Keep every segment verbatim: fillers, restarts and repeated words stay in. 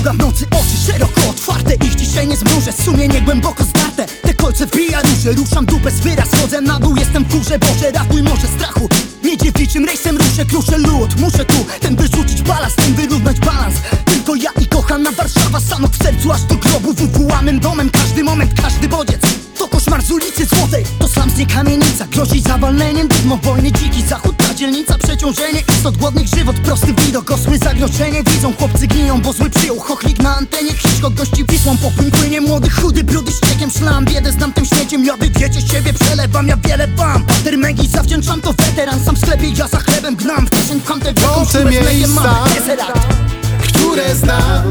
Chmura w nocy, oczy szeroko otwarte. Ich dzisiaj nie zmrużę, sumienie głęboko zdarte. Te kolce wbija róże, ruszam dupę z wyraz. Chodzę na dół, jestem w górze, Boże ratuj morze strachu. Nie dziewiczym rejsem ruszę, kruszę lód. Muszę tu, ten wyrzucić balast, ten wyrównać balans. Tylko ja i kochana Warszawa, sanok w sercu aż do grobu. Wywołanym domem, każdy moment, każdy bodziec to koszmar z ulicy Złotej. To sam z niej kamienica, grozi zawalneniem. Dudmo wojny, dziki zachód, ta dzielnica. Przeciążenie istot głodnych, żywot prosty widok. Osły zagrożenie widzą, chłopcy giną, bo zły przyjął chochlik na antenie. Hiszko gości Wisłą, popłyń płynie młody, chudy, brudy ściekiem. Szlam biedę, znam tym śmieciem, ja wy wiecie siebie przelewam, ja wiele wam. Pater Megi zawdzięczam, to weteran, sam w sklepie, ja za chlebem gnam. W kieszeń pcham tę wielką siłę, z mlekiem mamy deserat, które znam,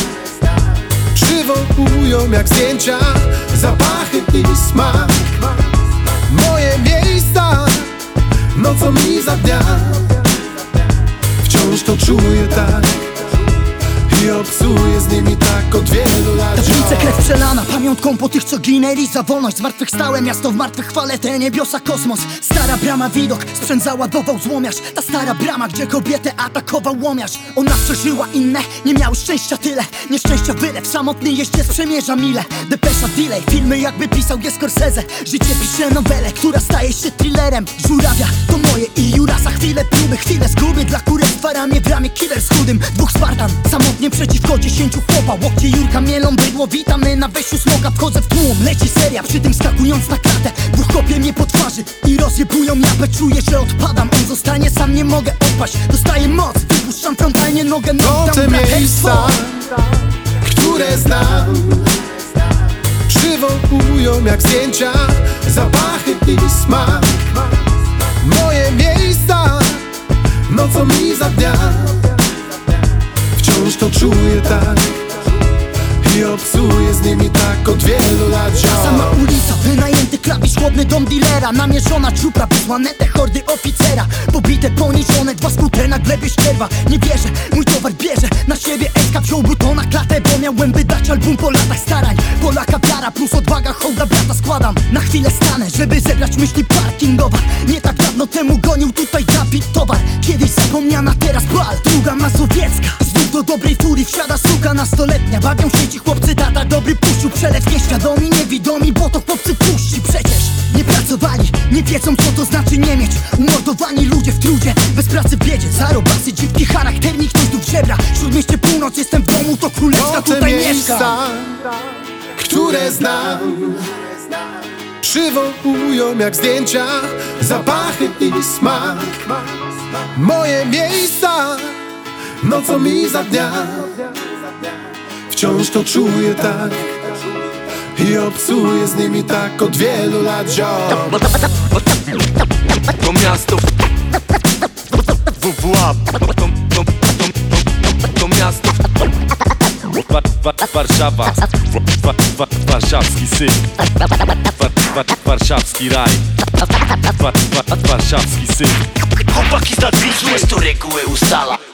przywołują jak zdjęcia, zapachy i smak. Moje miejsca nocą i za dnia, wciąż to czuję tak i obcuję z nimi tak od wielu lat. Tablice krew przelana, pamiątką po tych co ginęli za wolność. Zmartwychwstałe miasto w martwych chwale, te niebiosa kosmos. Stara brama widok, sprzęt załadował złomiarz. Ta stara brama, gdzie kobietę atakował łomiarz. Ona przeżyła inne, nie miały szczęścia tyle. Nieszczęścia wylew, samotny jeździec przemierza mile. Depesza delay, filmy jakby pisał je Scorsese. Życie pisze nowelę, która staje się thrillerem. Żurawia to moje i Jurasa, chwile próby, chwile zguby. Dla kurestwa ramię w ramię, killer z chudym. Dwóch Spartan, samotnie przeciwko dziesięciu chłopa. Łokcie Jurka mielą bydło, witamy na wejściu smoka. Wchodzę w tłum, leci seria, przy tym skakując na klatę. Dwóch kopie mnie po twarzy i rozjebują japę. Czuję, że odpadam, on zostanie, sam nie mogę odpaść. Dostaję moc, wypuszczam frontalnie nogę. To te miejsca, które znam, przywołują jak zdjęcia, zapachy i smak. Moje miejsca nocą i za dnia, wciąż to czuję tak i obcuję z nimi tak od wielu lat. Sama ulica, wynajęty klawisz, chłodny dom dealera. Namierzona czupra, wysłane te hordy oficera. Pobite, poniżone, dwa skute na glebie ścierwa. Nie wierzę, mój towar bierze na siebie Eska. Wziąłby to na klatę, bo miałem by dać album po latach starań. Polaka wiara plus odwaga, hołda brata składam. Na chwilę stanę, żeby zebrać myśli parkingowa. Nie tak dawno temu gonił tutaj Dawid towar. Kiedyś zapomniana, teraz bal, druga mazowiecka. Znów do dobrej furii wsiada suka nastoletnia. Bawią się ci chłopcy, tata dobry puścił przelew. Nieświadomi, niewidomi, bo to chłopcy puści. Przecież nie pracowali, nie wiedzą co to znaczy nie mieć. Umordowani ludzie w trudzie, bez pracy w biedzie. Zarobasy, dziwki, charakternik, ktoś tu w żebra. Śródmieście północ, jestem w domu, to królewska tutaj mieszka. Które znam, przywołują jak zdjęcia, zapachy i smak. Moje miejsca nocą i za dnia, wciąż to czuję tak i obcuję z nimi tak od wielu lat. To miasto W W A, to, to, to, to miasto Wa, wa, Warszawa, wa, wa, warszawski syn, wa, wa, warszawski raj, wa, wa, warszawski syn. Chłopaki z nadwisu, z to reguły ustala.